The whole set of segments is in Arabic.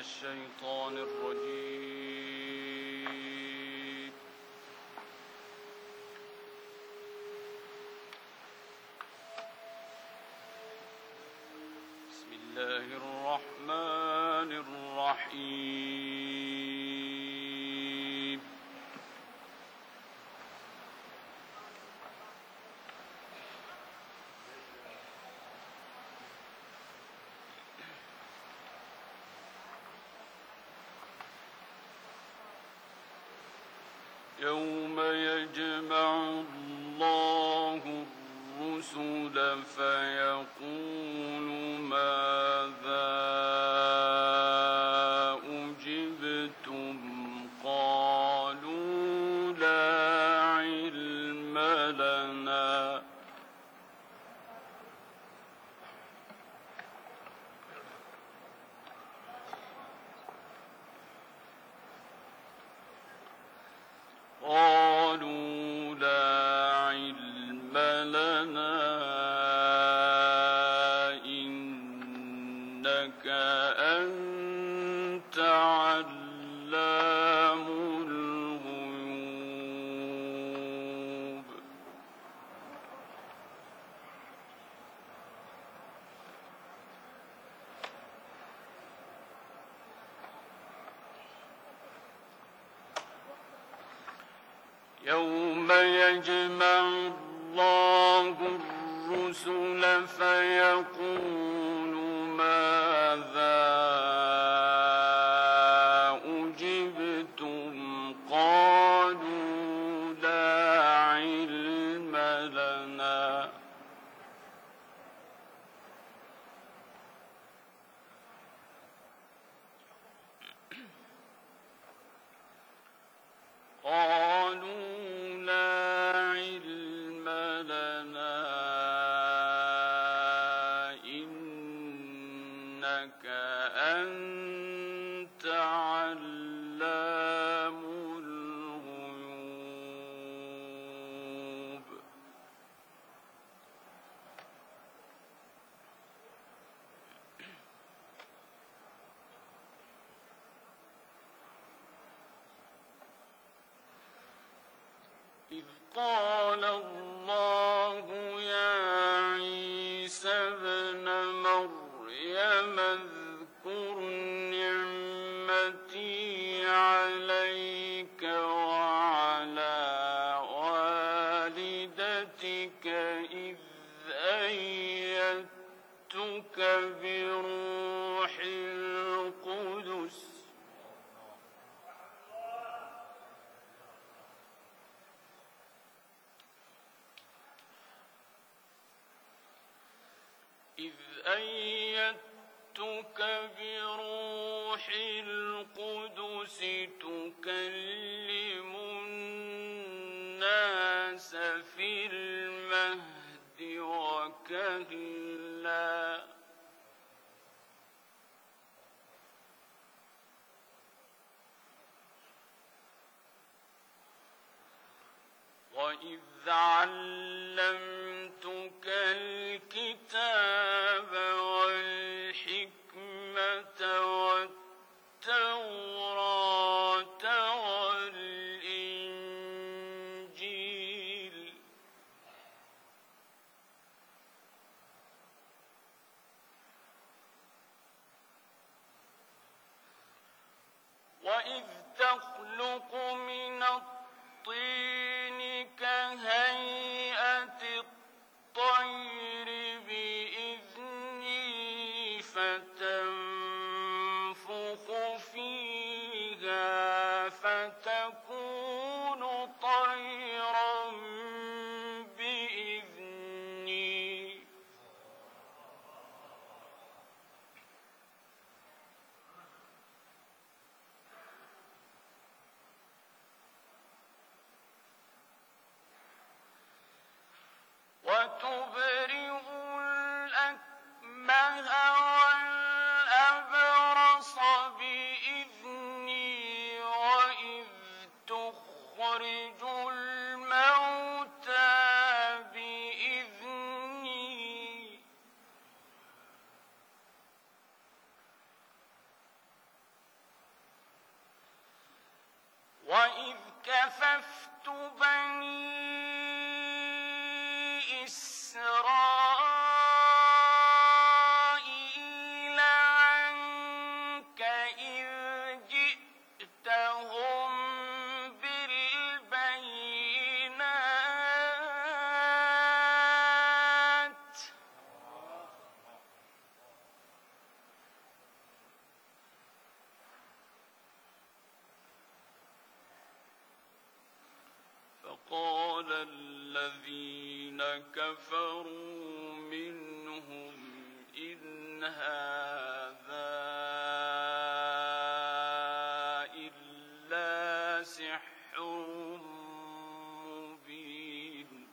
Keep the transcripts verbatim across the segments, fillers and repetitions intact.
الشيطان الرجيم. بسم الله الرحمن الرحيم. يوم يجمع الله الرسل فيقول ماذا أجبتم قالوا لا علم لنا قالوا لا علم لنا إنك أنت علام الغيوب. يوم يجمع الله الرسل فيقول ماذا أجبتم قالوا لا علم لنا قالوا إنك أنت علام الغيوب. إذ قال الله يا عيسى ابن مريم اذكر نعمتي عليك وعلى والدتك إذ أيدتك بروح القدس إذ أيدتك بروح القدس تكلم الناس في المهد وكهلا وإذ علمتك الكتاب والحكمة والتوراة والإنجيل وإذ تخلق من الطين كهيئة الطير بإذني فتنفخ فيها فتكون طيرا بإذني وتبرئ الأكمه والأبرص بإذني وإذ تخرج الموتى بإذني كففت بني إسرائيل عنك إذ جئتهم بالبينات فقال الذين كفروا منهم إن هذا إلا سحر مبين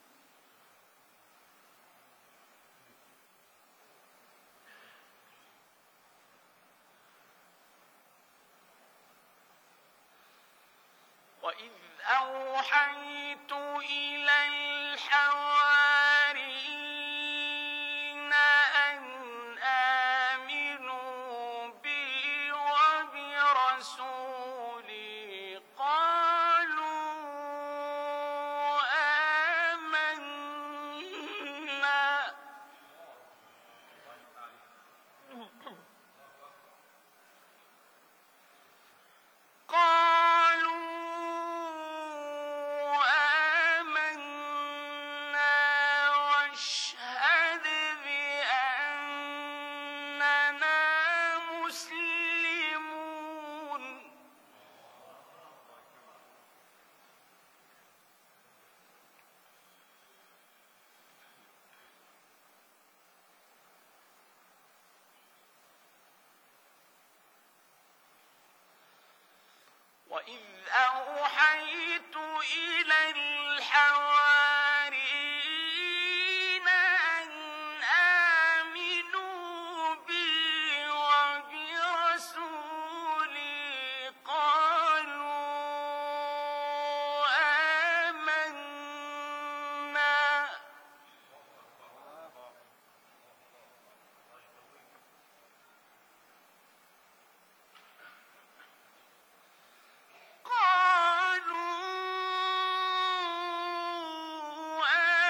وإذ أوحيت إلى الحواريين أن آمنوا بي وبرسولي قالوا آمنا قالوا آمنا واشهد بأننا مسلمون وإذ أوحيت إلى الحواريين أن آمنوا بي وبرسولي قالوا آمنا قالوا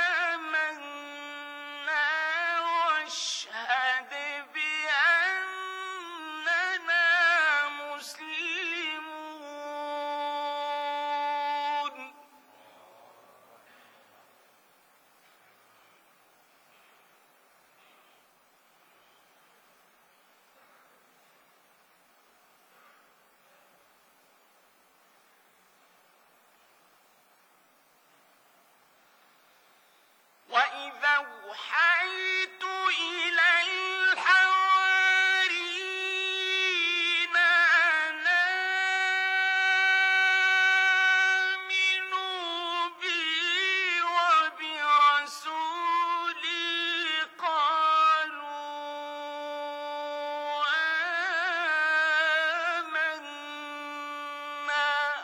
آمنا واشهد بأننا مسلمون وإذا أوحيت إلى الحواريين أن آمنوا بي وبرسولي قالوا آمنا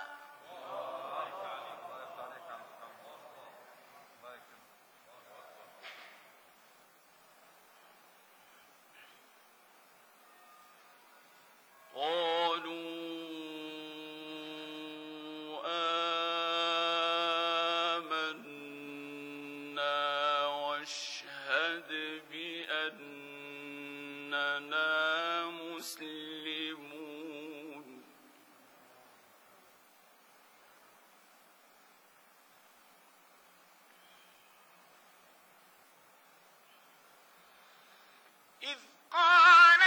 قالوا آمنا واشهد بأننا مسلمون إذ قال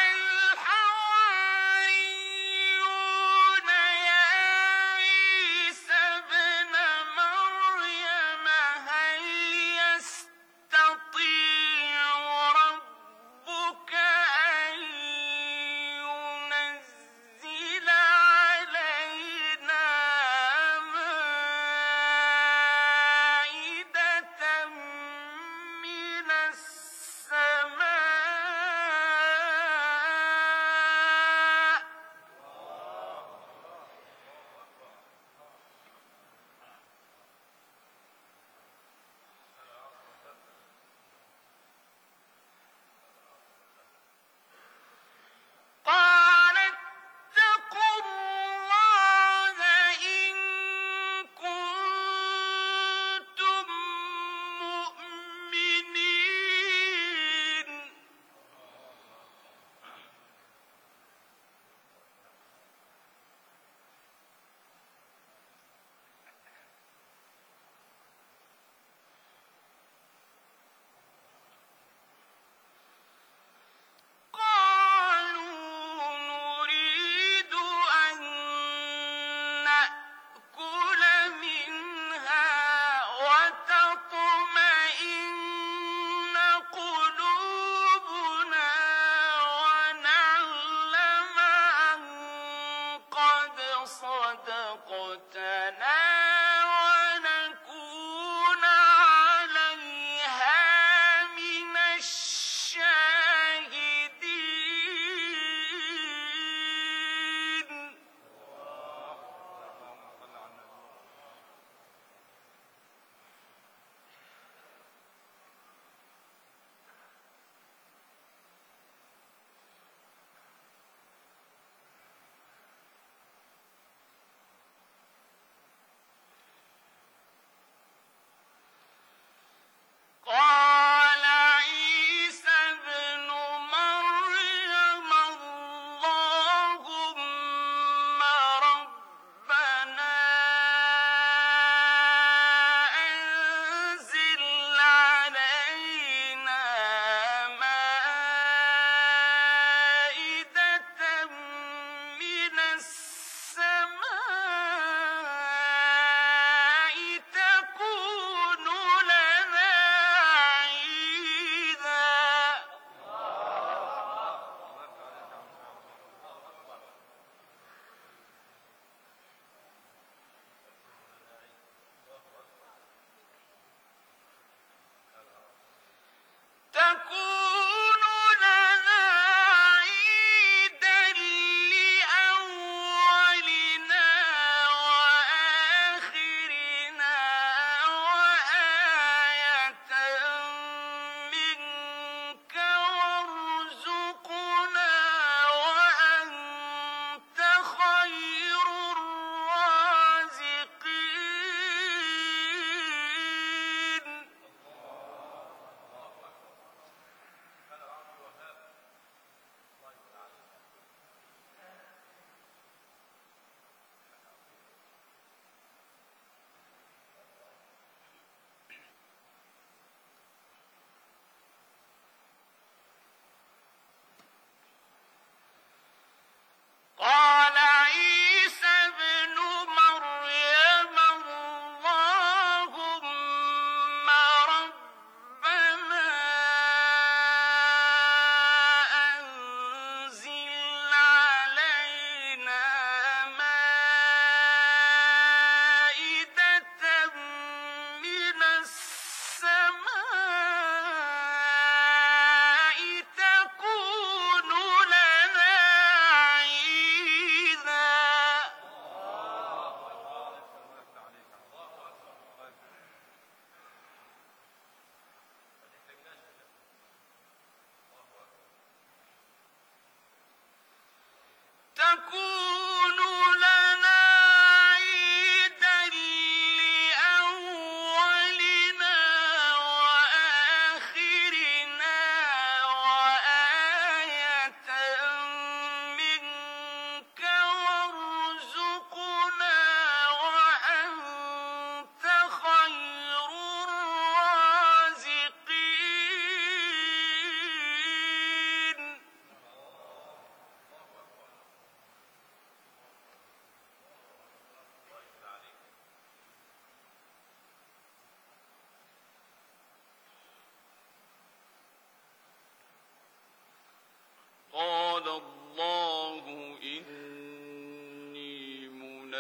الحواريون يا عيسى ابن مريم هل يستطيع ربك أن ينزل علينا مائدة من السماء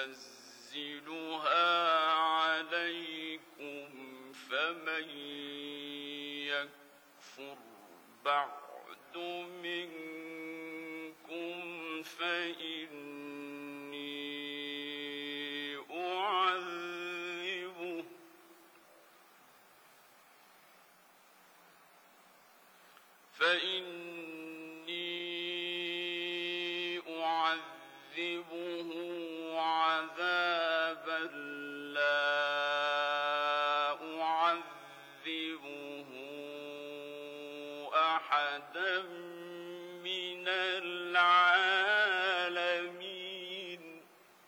ينزلها عليكم فمن يكفر بعد منكم فإني أعذبه فإني أعذبه عذابا لا أعذبه أحدا من العالمين.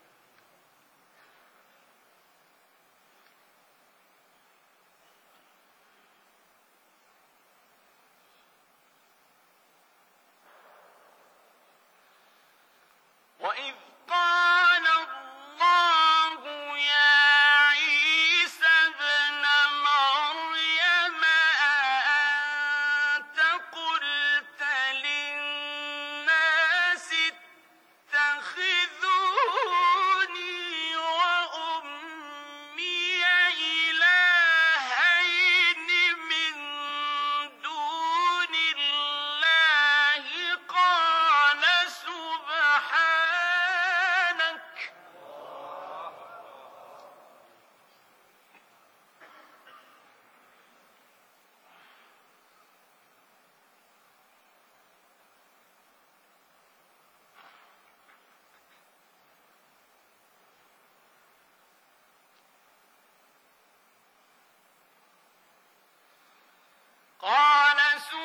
وإذ قال الله يا عيسى ابن مريم أأنت قلت للناس اتخذوني وأمي إلهين من دون الله قال سبحانك قال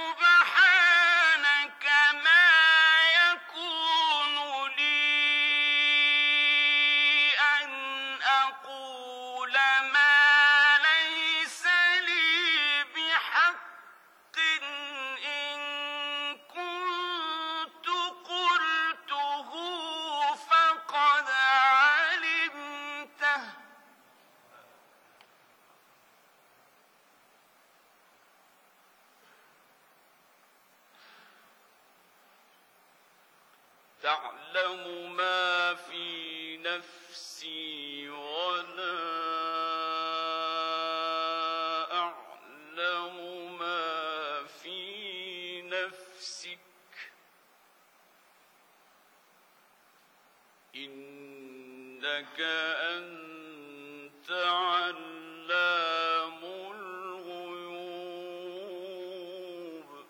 سبحانك ما يكون لي أن أقول ما ليس لي بحق إن كنت قلته فقد علمته تعلم ما في نفسي ولا أعلم ما في نفسك إنك أنت علام الغيوب.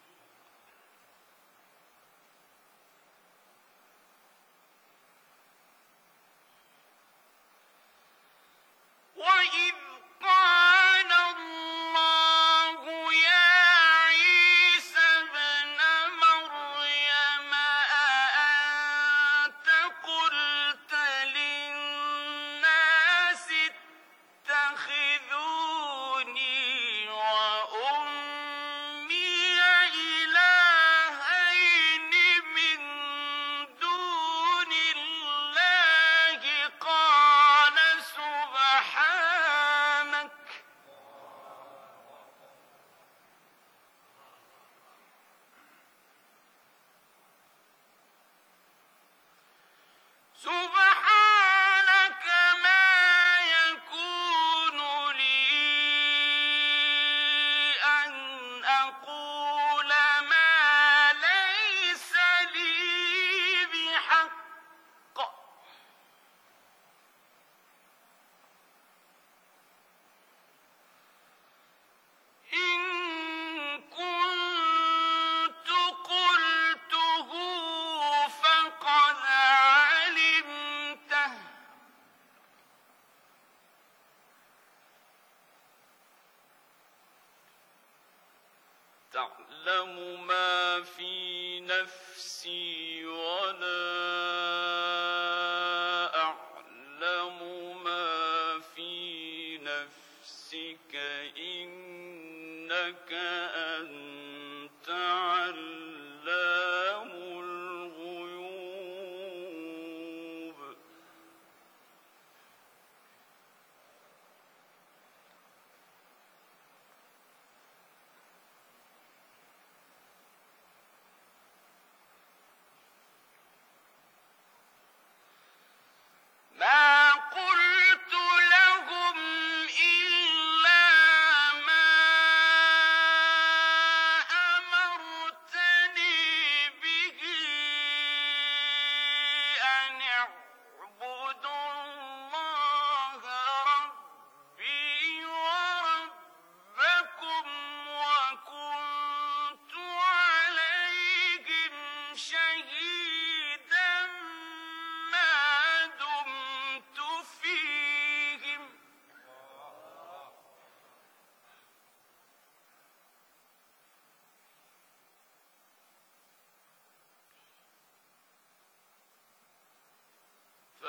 وإذ قال الله يا عيسى ابن مريم أأنت قلت للناس اتخذوني وأمي إلهين من دون الله قال سبحانك سبحانك ما يكون لي أن أقول ما ليس لي بحق إن كنت قلته فقد علمته تعلم ما في نفسي ولا أعلم ما في نفسك إنك أنت علام الغيوب. ما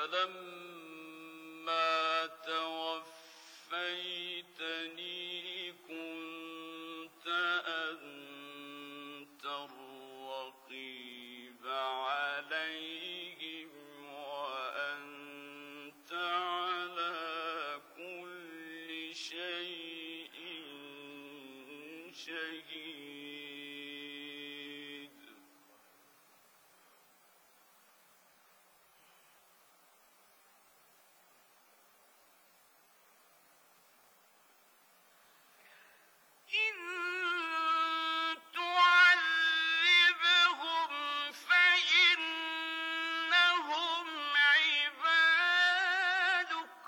فلما توفيتني كنت أنت الرقيب عليهم وأنت على كل شيء شهيد. إن تعذبهم فإنهم عبادك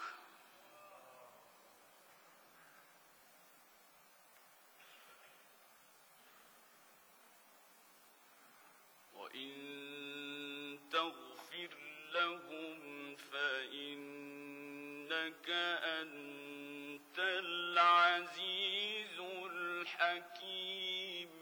وإن تغفر لهم فإنك أنت العزيز الحكيم.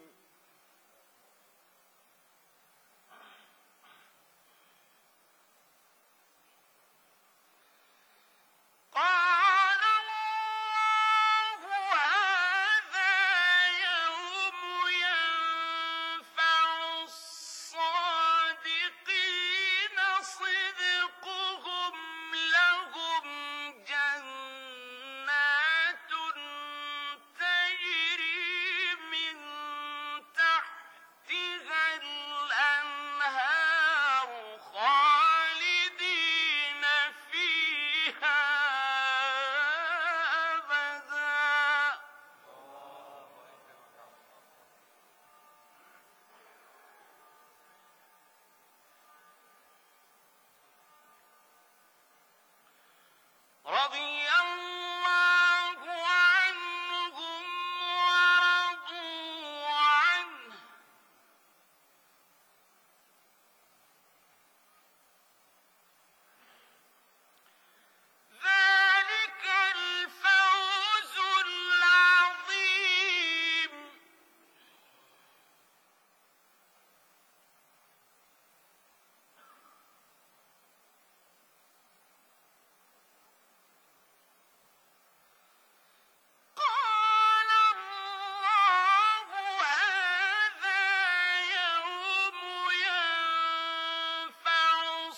قال الله هذا يوم ينفع الصادقين صدقهم لهم جنات تجري من تحتها الأنهار خالدين فيها أبدا. رضي الله عنهم ورضوا عنه ذلك الفوز العظيم. قال الله هذا يوم ينفع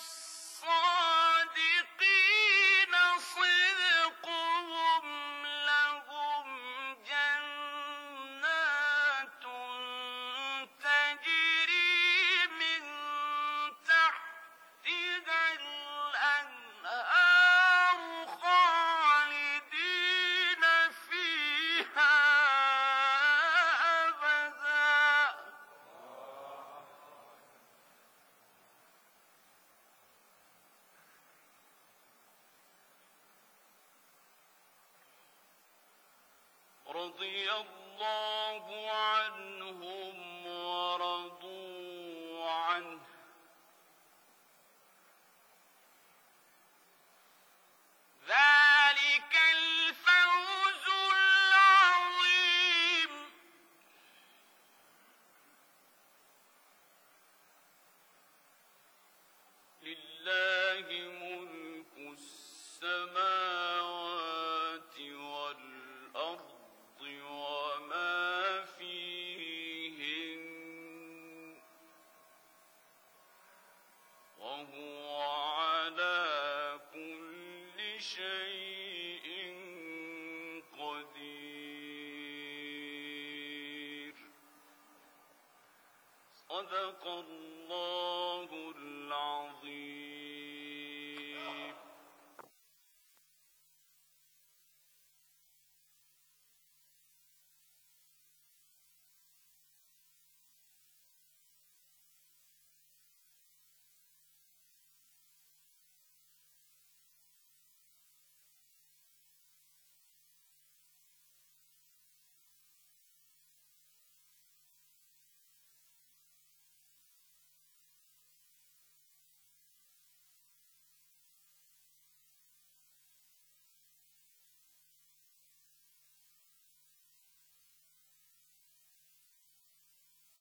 الصادقين صدقهم لهم جنات تجري من تحتها الأنهار خالدين فيها أبدا. رضي الله عنهم ورضوا عنه ذلك الفوز العظيم. لله ملك السماوات والأرض وما فيهن وهو على كل شيء قدير. صدق الله